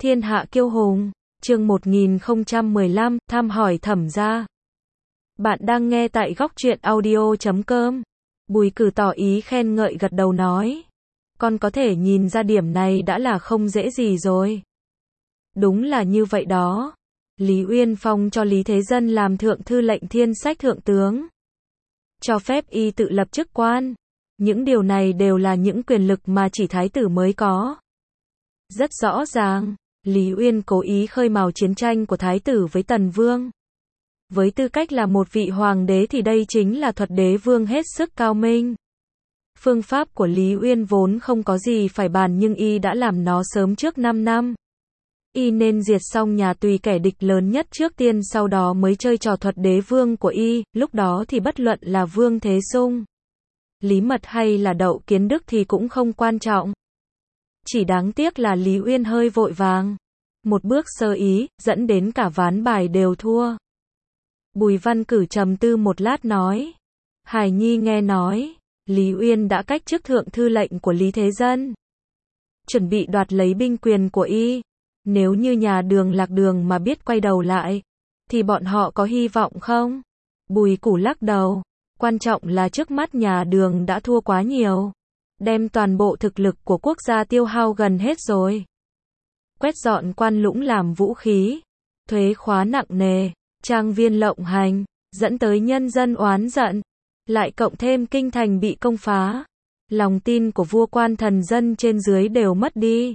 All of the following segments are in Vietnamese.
Thiên hạ kiêu hùng, chương 1015, thăm hỏi Thẩm gia. Bạn đang nghe tại góc truyện audio.com. Bùi Cử tỏ ý khen ngợi gật đầu nói. Con có thể nhìn ra điểm này đã là không dễ gì rồi. Đúng là như vậy đó. Lý Uyên Phong cho Lý Thế Dân làm thượng thư lệnh thiên sách thượng tướng. Cho phép y tự lập chức quan. Những điều này đều là những quyền lực mà chỉ thái tử mới có. Rất rõ ràng, Lý Uyên cố ý khơi mào chiến tranh của thái tử với Tần Vương. Với tư cách là một vị hoàng đế thì đây chính là thuật đế vương hết sức cao minh. Phương pháp của Lý Uyên vốn không có gì phải bàn nhưng y đã làm nó sớm trước 5 năm. Y nên diệt xong nhà Tùy kẻ địch lớn nhất trước tiên, sau đó mới chơi trò thuật đế vương của y, lúc đó thì bất luận là Vương Thế Sung, Lý Mật hay là Đậu Kiến Đức thì cũng không quan trọng. Chỉ đáng tiếc là Lý Uyên hơi vội vàng. Một bước sơ ý, dẫn đến cả ván bài đều thua. Bùi Văn Cử trầm tư một lát nói. Hải Nhi nghe nói, Lý Uyên đã cách chức thượng thư lệnh của Lý Thế Dân. Chuẩn bị đoạt lấy binh quyền của y. Nếu như nhà Đường lạc đường mà biết quay đầu lại, thì bọn họ có hy vọng không? Bùi Củ lắc đầu. Quan trọng là trước mắt nhà Đường đã thua quá nhiều. Đem toàn bộ thực lực của quốc gia tiêu hao gần hết rồi. Quét dọn quan lũng làm vũ khí, thuế khóa nặng nề, trang viên lộng hành, dẫn tới nhân dân oán giận, lại cộng thêm kinh thành bị công phá, lòng tin của vua quan thần dân trên dưới đều mất đi.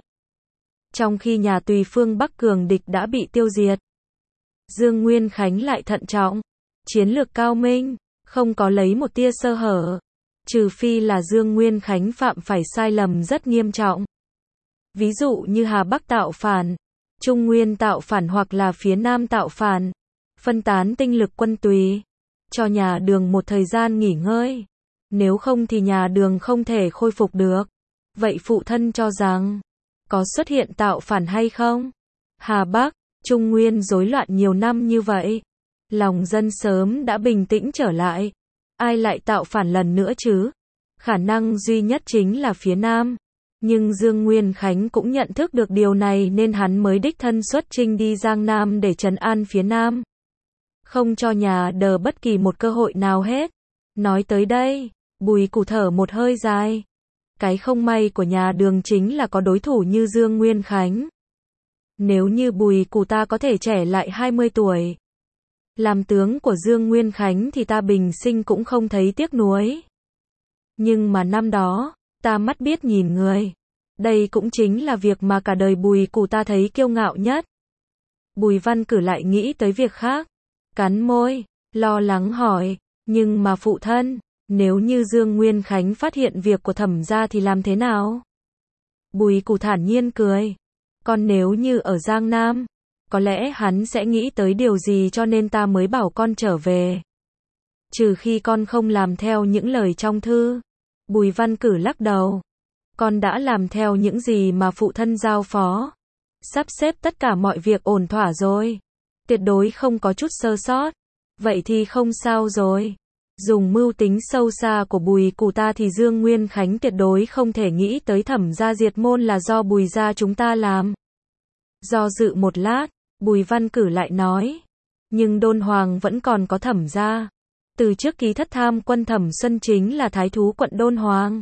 Trong khi nhà Tùy phương Bắc cường địch đã bị tiêu diệt, Dương Nguyên Khánh lại thận trọng, chiến lược cao minh, không có lấy một tia sơ hở. Trừ phi là Dương Nguyên Khánh phạm phải sai lầm rất nghiêm trọng. Ví dụ như Hà Bắc tạo phản, Trung Nguyên tạo phản hoặc là phía Nam tạo phản, phân tán tinh lực quân Tùy, cho nhà Đường một thời gian nghỉ ngơi. Nếu không thì nhà Đường không thể khôi phục được. Vậy phụ thân cho rằng, có xuất hiện tạo phản hay không? Hà Bắc, Trung Nguyên rối loạn nhiều năm như vậy, lòng dân sớm đã bình tĩnh trở lại. Ai lại tạo phản lần nữa chứ? Khả năng duy nhất chính là phía Nam. Nhưng Dương Nguyên Khánh cũng nhận thức được điều này nên hắn mới đích thân xuất chinh đi Giang Nam để trấn an phía Nam. Không cho nhà Đờ bất kỳ một cơ hội nào hết. Nói tới đây, Bùi Củ thở một hơi dài. Cái không may của nhà Đường chính là có đối thủ như Dương Nguyên Khánh. Nếu như Bùi Củ ta có thể trẻ lại 20 tuổi. Làm tướng của Dương Nguyên Khánh thì ta bình sinh cũng không thấy tiếc nuối. Nhưng mà năm đó, ta mắt biết nhìn người. Đây cũng chính là việc mà cả đời Bùi Củ ta thấy kiêu ngạo nhất. Bùi Văn Cử lại nghĩ tới việc khác. Cắn môi, lo lắng hỏi. Nhưng mà phụ thân, nếu như Dương Nguyên Khánh phát hiện việc của Thẩm gia thì làm thế nào? Bùi Củ thản nhiên cười. Còn nếu như ở Giang Nam, có lẽ hắn sẽ nghĩ tới điều gì cho nên ta mới bảo con trở về. Trừ khi con không làm theo những lời trong thư. Bùi Văn Cử lắc đầu. Con đã làm theo những gì mà phụ thân giao phó. Sắp xếp tất cả mọi việc ổn thỏa rồi. Tuyệt đối không có chút sơ sót. Vậy thì không sao rồi. Dùng mưu tính sâu xa của Bùi Củ ta thì Dương Nguyên Khánh tuyệt đối không thể nghĩ tới Thẩm gia diệt môn là do Bùi gia chúng ta làm. Do dự một lát, Bùi Văn Cử lại nói. Nhưng Đôn Hoàng vẫn còn có Thẩm gia. Từ trước ký thất tham quân Thẩm Xuân chính là thái thú quận Đôn Hoàng.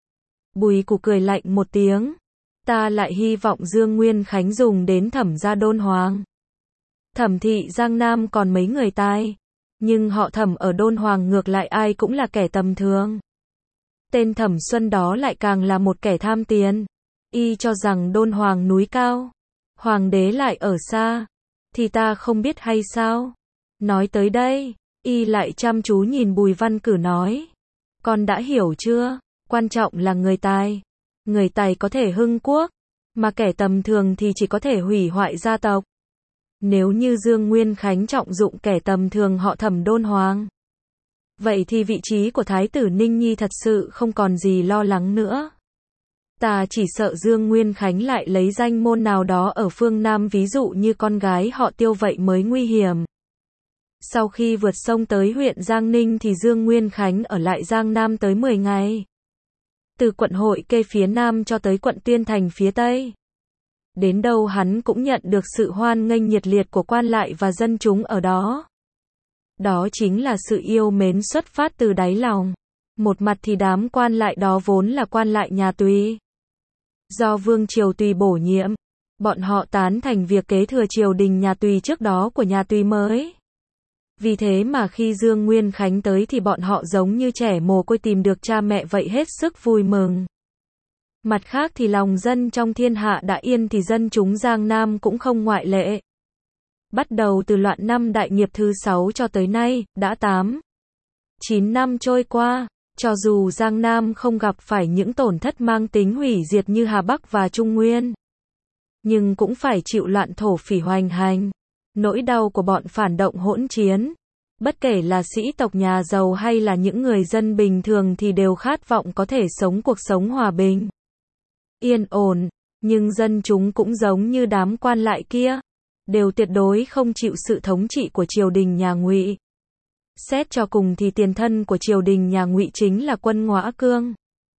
Bùi Củ cười lạnh một tiếng. Ta lại hy vọng Dương Nguyên Khánh dùng đến Thẩm gia Đôn Hoàng. Thẩm thị Giang Nam còn mấy người tài. Nhưng họ Thẩm ở Đôn Hoàng ngược lại ai cũng là kẻ tầm thường. Tên Thẩm Xuân đó lại càng là một kẻ tham tiền. Y cho rằng Đôn Hoàng núi cao, hoàng đế lại ở xa, thì ta không biết hay sao? Nói tới đây, y lại chăm chú nhìn Bùi Văn Cử nói. Con đã hiểu chưa? Quan trọng là người tài. Người tài có thể hưng quốc, mà kẻ tầm thường thì chỉ có thể hủy hoại gia tộc. Nếu như Dương Nguyên Khánh trọng dụng kẻ tầm thường họ Thẩm Đôn Hoàng, vậy thì vị trí của Thái tử Ninh Nhi thật sự không còn gì lo lắng nữa. Ta chỉ sợ Dương Nguyên Khánh lại lấy danh môn nào đó ở phương Nam ví dụ như con gái họ Tiêu vậy mới nguy hiểm. Sau khi vượt sông tới huyện Giang Ninh thì Dương Nguyên Khánh ở lại Giang Nam tới 10 ngày. Từ quận Hội Kê phía Nam cho tới quận Tuyên Thành phía Tây. Đến đâu hắn cũng nhận được sự hoan nghênh nhiệt liệt của quan lại và dân chúng ở đó. Đó chính là sự yêu mến xuất phát từ đáy lòng. Một mặt thì đám quan lại đó vốn là quan lại nhà Tùy. Do Vương Triều Tùy bổ nhiệm, bọn họ tán thành việc kế thừa triều đình nhà Tùy trước đó của nhà Tùy mới. Vì thế mà khi Dương Nguyên Khánh tới thì bọn họ giống như trẻ mồ côi tìm được cha mẹ vậy, hết sức vui mừng. Mặt khác thì lòng dân trong thiên hạ đã yên thì dân chúng Giang Nam cũng không ngoại lệ. Bắt đầu từ loạn năm Đại Nghiệp thứ 6 cho tới nay, đã 9 năm trôi qua, cho dù Giang Nam không gặp phải những tổn thất mang tính hủy diệt như Hà Bắc và Trung Nguyên, nhưng cũng phải chịu loạn thổ phỉ hoành hành, nỗi đau của bọn phản động hỗn chiến. Bất kể là sĩ tộc nhà giàu hay là những người dân bình thường thì đều khát vọng có thể sống cuộc sống hòa bình, yên ổn, nhưng dân chúng cũng giống như đám quan lại kia, đều tuyệt đối không chịu sự thống trị của triều đình nhà Ngụy. Xét cho cùng thì tiền thân của triều đình nhà Ngụy chính là Quân Ngõa Cương,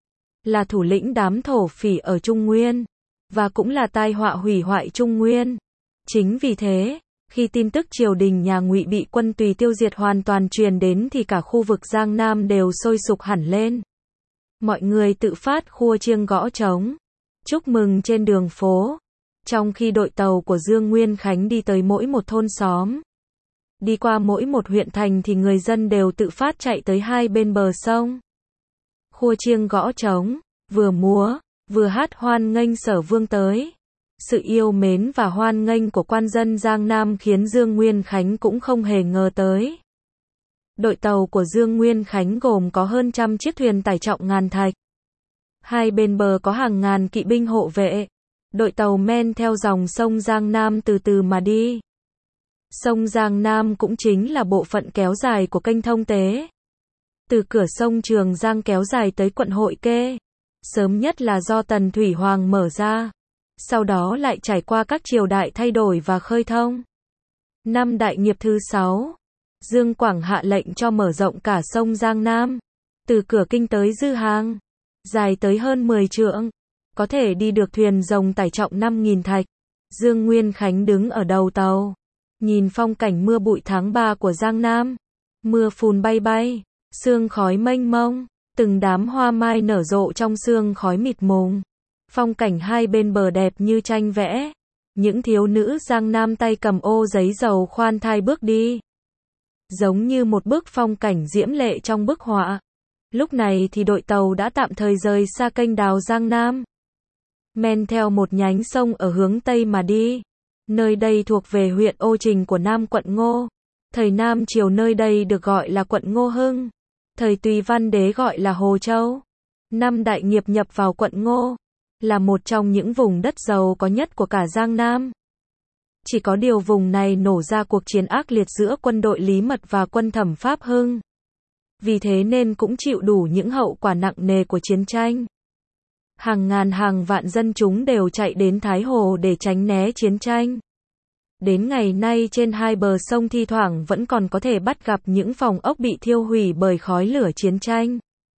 là thủ lĩnh đám thổ phỉ ở Trung Nguyên, và cũng là tai họa hủy hoại Trung Nguyên. Chính vì thế, khi tin tức triều đình nhà Ngụy bị quân Tùy tiêu diệt hoàn toàn truyền đến thì cả khu vực Giang Nam đều sôi sục hẳn lên. Mọi người tự phát khua chiêng gõ trống, chúc mừng trên đường phố. Trong khi đội tàu của Dương Nguyên Khánh đi tới mỗi một thôn xóm, đi qua mỗi một huyện thành thì người dân đều tự phát chạy tới hai bên bờ sông. Khua chiêng gõ trống, vừa múa, vừa hát hoan nghênh Sở Vương tới. Sự yêu mến và hoan nghênh của quan dân Giang Nam khiến Dương Nguyên Khánh cũng không hề ngờ tới. Đội tàu của Dương Nguyên Khánh gồm có hơn trăm chiếc thuyền tải trọng ngàn thạch. Hai bên bờ có hàng ngàn kỵ binh hộ vệ. Đội tàu men theo dòng sông Giang Nam từ từ mà đi. Sông Giang Nam cũng chính là bộ phận kéo dài của kênh thông tế. Từ cửa sông Trường Giang kéo dài tới quận Hội Kê. Sớm nhất là do Tần Thủy Hoàng mở ra. Sau đó lại trải qua các triều đại thay đổi và khơi thông. Năm Đại Nghiệp thứ 6, Dương Quảng hạ lệnh cho mở rộng cả sông Giang Nam. Từ cửa kinh tới Dư Hàng, dài tới hơn 10 trượng. Có thể đi được thuyền rồng tải trọng 5.000 thạch. Dương Nguyên Khánh đứng ở đầu tàu, nhìn phong cảnh mưa bụi tháng 3 của Giang Nam. Mưa phùn bay bay, sương khói mênh mông, từng đám hoa mai nở rộ trong sương khói mịt mùng. Phong cảnh hai bên bờ đẹp như tranh vẽ. Những thiếu nữ Giang Nam tay cầm ô giấy dầu khoan thai bước đi, giống như một bức phong cảnh diễm lệ trong bức họa. Lúc này thì đội tàu đã tạm thời rời xa kênh đào Giang Nam, men theo một nhánh sông ở hướng Tây mà đi. Nơi đây thuộc về huyện Ô Trình của Nam quận Ngô. Thời Nam Triều nơi đây được gọi là quận Ngô Hưng. Thời Tùy Văn Đế gọi là Hồ Châu. Năm Đại Nghiệp nhập vào quận Ngô, là một trong những vùng đất giàu có nhất của cả Giang Nam. Chỉ có điều vùng này nổ ra cuộc chiến ác liệt giữa quân đội Lý Mật và quân Thẩm Pháp Hưng. Vì thế nên cũng chịu đủ những hậu quả nặng nề của chiến tranh. Hàng ngàn hàng vạn dân chúng đều chạy đến Thái Hồ để tránh né chiến tranh. Đến ngày nay trên hai bờ sông thi thoảng vẫn còn có thể bắt gặp những phòng ốc bị thiêu hủy bởi khói lửa chiến tranh.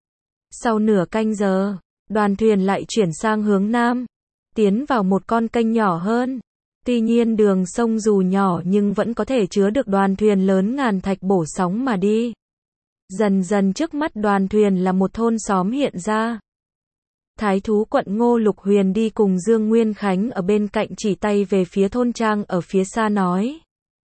Sau nửa canh giờ, đoàn thuyền lại chuyển sang hướng Nam, tiến vào một con kênh nhỏ hơn. Tuy nhiên đường sông dù nhỏ nhưng vẫn có thể chứa được đoàn thuyền lớn ngàn thạch bổ sóng mà đi. Dần dần trước mắt đoàn thuyền là một thôn xóm hiện ra. Thái thú quận Ngô Lục Huyền đi cùng Dương Nguyên Khánh ở bên cạnh chỉ tay về phía thôn trang ở phía xa nói: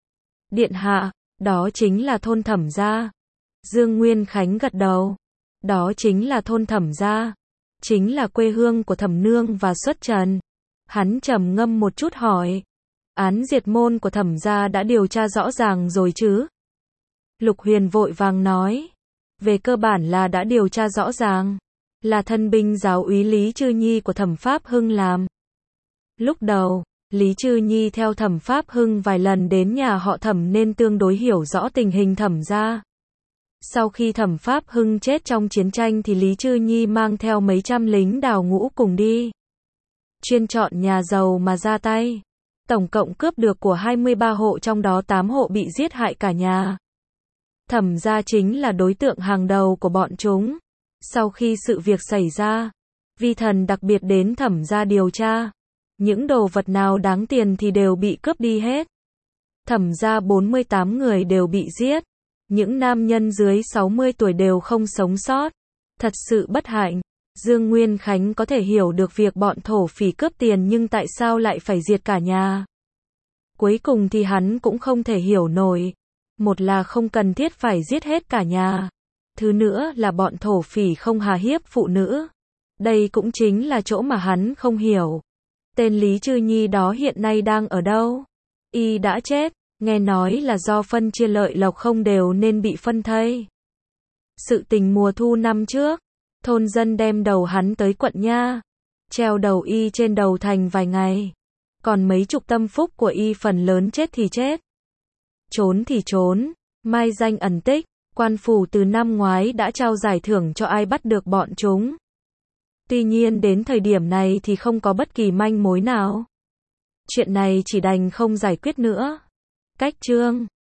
Điện hạ, đó chính là thôn Thẩm gia. Dương Nguyên Khánh gật đầu. Đó chính là thôn Thẩm gia, chính là quê hương của Thẩm nương và Xuất Trần. Hắn trầm ngâm một chút hỏi: Án diệt môn của Thẩm gia đã điều tra rõ ràng rồi chứ? Lục Huyền vội vàng nói: Về cơ bản là đã điều tra rõ ràng. Là thân binh giáo úy Lý Chư Nhi của Thẩm Pháp Hưng làm. Lúc đầu, Lý Chư Nhi theo Thẩm Pháp Hưng vài lần đến nhà họ Thẩm nên tương đối hiểu rõ tình hình Thẩm gia. Sau khi Thẩm Pháp Hưng chết trong chiến tranh thì Lý Chư Nhi mang theo mấy trăm lính đào ngũ cùng đi. Chuyên chọn nhà giàu mà ra tay. Tổng cộng cướp được của 23 hộ, trong đó 8 hộ bị giết hại cả nhà. Thẩm gia chính là đối tượng hàng đầu của bọn chúng. Sau khi sự việc xảy ra, vi thần đặc biệt đến Thẩm gia điều tra. Những đồ vật nào đáng tiền thì đều bị cướp đi hết. Thẩm gia 48 người đều bị giết. Những nam nhân dưới 60 tuổi đều không sống sót. Thật sự bất hạnh. Dương Nguyên Khánh có thể hiểu được việc bọn thổ phỉ cướp tiền nhưng tại sao lại phải diệt cả nhà. Cuối cùng thì hắn cũng không thể hiểu nổi. Một là không cần thiết phải giết hết cả nhà. Thứ nữa là bọn thổ phỉ không hà hiếp phụ nữ. Đây cũng chính là chỗ mà hắn không hiểu. Tên Lý Trư Nhi đó hiện nay đang ở đâu? Y đã chết, nghe nói là do phân chia lợi lộc không đều nên bị phân thây. Sự tình mùa thu năm trước, thôn dân đem đầu hắn tới quận nha, treo đầu Y trên đầu thành vài ngày. Còn mấy chục tâm phúc của Y phần lớn chết thì chết, trốn thì trốn, mai danh ẩn tích. Quan phủ từ năm ngoái đã trao giải thưởng cho ai bắt được bọn chúng. Tuy nhiên đến thời điểm này thì không có bất kỳ manh mối nào. Chuyện này chỉ đành không giải quyết nữa. Cách chương